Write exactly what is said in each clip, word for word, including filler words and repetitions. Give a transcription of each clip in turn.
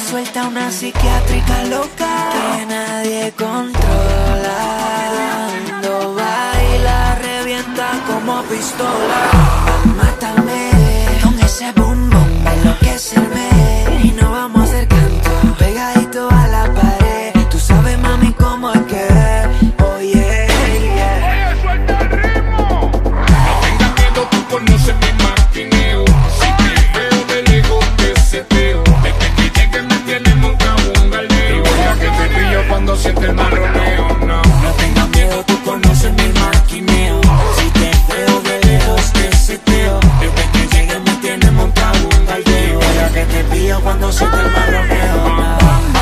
suelta una psiquiátrica loca que nadie controla. Cuando baila revienta como pistola. Mátame con ese boom boom, enloquecerme y no vamos a hacer canto. Pegadito a la pared, tú sabes mami cómo es que es. Oye, yeah. Oye, suelta el ritmo. No tengas miedo, tú conoces mi maquineo. Si te veo de lejos te seteo. Desde que llegue me tienes montado un galdeo. Y voy a que te pillo cuando siente el marroneo. No, no tengas miedo, tú conoces mi maquineo. Si te veo de lejos te seteo. Desde que llegue me tienes montado un galdeo. Y voy a que te pillo cuando siente el marroneo. No.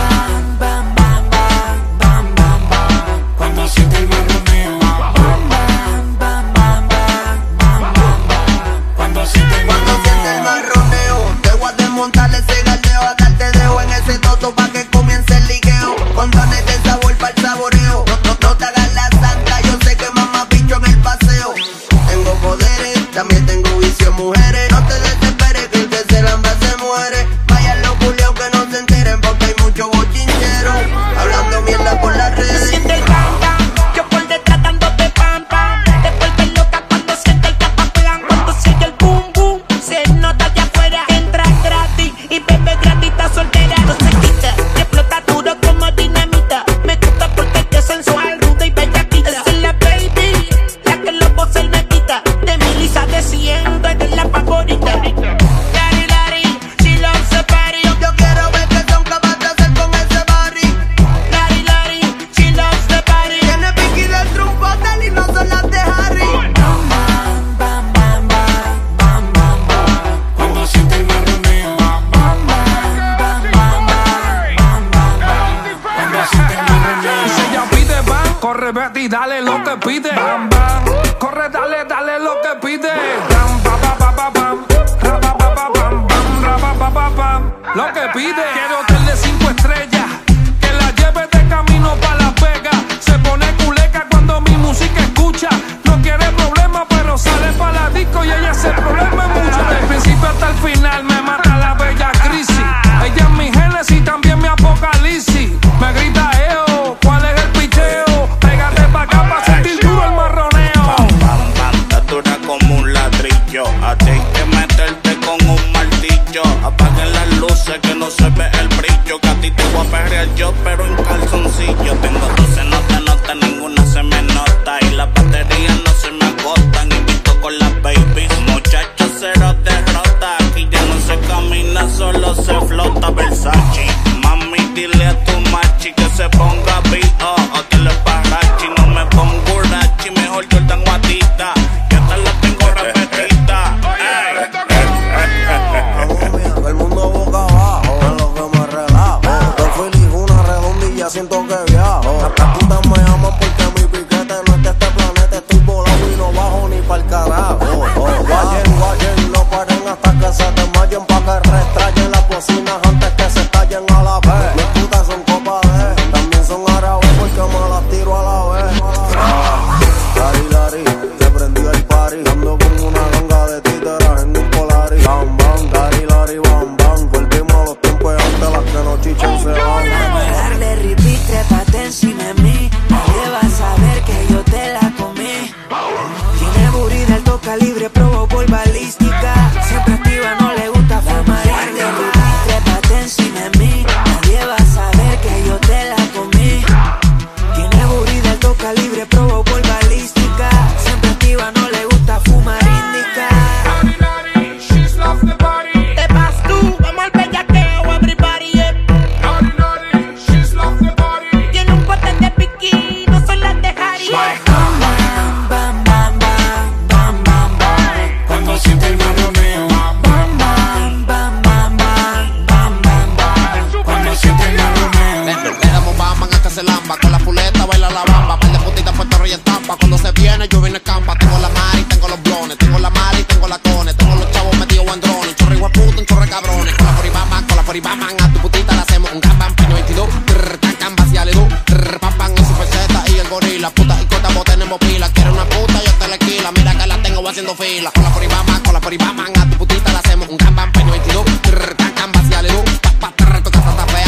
Montarle ese galdeo, a darte dejo en ese toto pa' que comience el ligueo. Condones de sabor para el saboreo. No, no, no te hagas la santa, yo sé que mamá bicho en el paseo. Tengo poderes, también tengo vicio en mujeres. No te desesperes que el que se lambra se muere. Vayan los culiaos que no se enteren porque hay muchos bochincheros hablando mierda por las redes. Siente el bam bam, yo por detrás dándote pam pam. Te vuelves loca cuando siente el capaplan. Cuando siente el boom boom, se nota allá afuera. Entra gratis y bebe gratis, está soltera. No se quita, explota duro como dinamita. Me gusta porque es sensual, ruda y bellaquita. Esa es la baby, la que los voces me quita. De mi lisa de cien, tú eres la favorita. Lari Lari, she loves the party. Yo quiero ver qué son capaces de hacer con ese barry. Lari Lari, she loves the party. Tiene piqui del trumpotel y no son las de Harry. Bam, bam, bam, bam, bam, bam, bam. Cuando siente el marroneo. Bam, bam, bam, bam, bam, bam, bam. Cuando siente el marroneo. Y si ella pide bam, corre, vete y dale lo que pide. Bam, bam, corre, dale, dale lo que pide. Bam, ba, ba, ba, ba, bam, ra, ba, ba, ba, bam, bam, ra, ba, ba, ba, bam. Lo que pide. Quiero hotel de cinco estrellas, que la lleve de camino pa' Las Vegas. Se pone culeca cuando mi música escucha. No quiere problema, pero sale pa' la disco y ella se problema mucho. Del principio hasta el final me mata la bella crisis. Ella es mi génesis, también mi apocalipsis. Me grita, eo, ¿cuál es el picheo? Pégate pa' acá pa' sentir duro el marroneo. Bam, bam, está dura como un ladrillo. A ti hay que meterte con un martillo. Apaguen las luces que no se ve el brillo. Que a ti te voy a perrear yo, pero en calzoncillo. Tengo doce notas, nota, ninguna se me nota. Y las baterías no se me agotan. Invito con las babies, muchachos, cero derrota. Aquí ya no se camina, solo se flota. Versace, mami, dile a tu machi que se ponga B.O. o que le parachi. No me pongo urachi, mejor Jordan o Atita. Que hasta la tengo repetida. Ey. Todo el mundo boca abajo, es lo que me relajo. Dos feliz, una redondilla, siento que viajo. Las putas me aman porque mi piquete no es de este planeta. Estoy volando y no bajo ni pa'l carajo. Oh, guayen, guayen, no paren hasta que se desmayen pa' que restrayen las bocinas antes que se estallen a la vez. Mis putas son copas de, también son árabes porque me las tiro a la vez. Ah, Lari Lari, se prendió el party, ando con una ganga de títeras en un Polaris. Bam, bam, Lari Lari, bam, bam, volvimos a los tiempos de antes, las que no chichan se van. Vamos a darle repeat, trépate encima de mí. Nadie va a saber que yo te la comí. Tiene booty de alto calibre, probó por balística. Siempre activa, no le gusta fumar. Darle repeat, trépate encima de mí. Nadie va a saber que yo te la comí. Tiene booty de alto calibre, probó por balística. Siempre activa, no le gusta fumar indica. Lari Lari, she's love the body. Te vas tú, vamos al bellaqueo, everybody, yeah. Lari Lari, she's love the body. Tiene un pote de piqui, no son las de Harry. Bam, bam, bam, bam, bam, bam, bam. Cuando siente el marroneo. Bam, bam, bam, bam, bam, bam, bam, bam. Cuando siente el marroneo. Le damos bamba hasta se lamba. Con la puleta baila la bamba. Par de putitas Puerto Rico en tampa. Cuando se viene, yo vine campa. Tengo la mari, tengo los blones. Tengo la mari, tengo la cone. Tengo los chavos metidos en drones. Un chorre igual puto, un chorre cabrones. Con la foribama, con la foribama. A tu putita le hacemos un gambam. Peño veintidós. Trrr, can, can, vaciale du. Trrr, pam, pam, el super Z y el gorila. Puta y cota, vos tenemos pila. Quiero una puta, yo te la alquila. Mira que la tengo haciendo fila. Con la foribama, con la foribama. A tu putita le hacemos un gambam. Peño veintidós. Trrr, can, can, vaciale du. Pa, pa, trrr, tu casa está fea.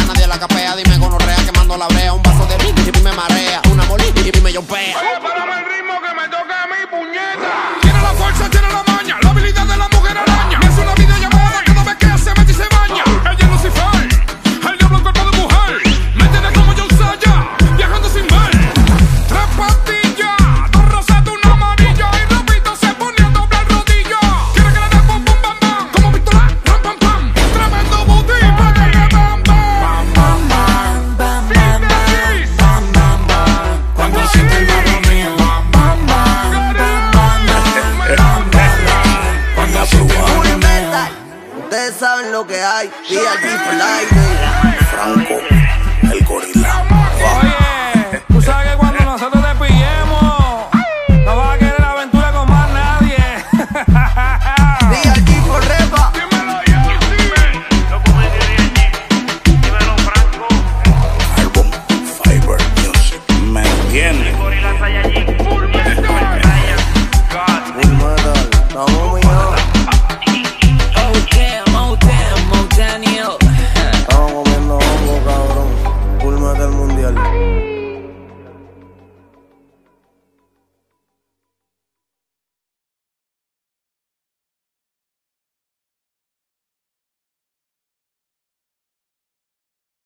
Friday. Franco.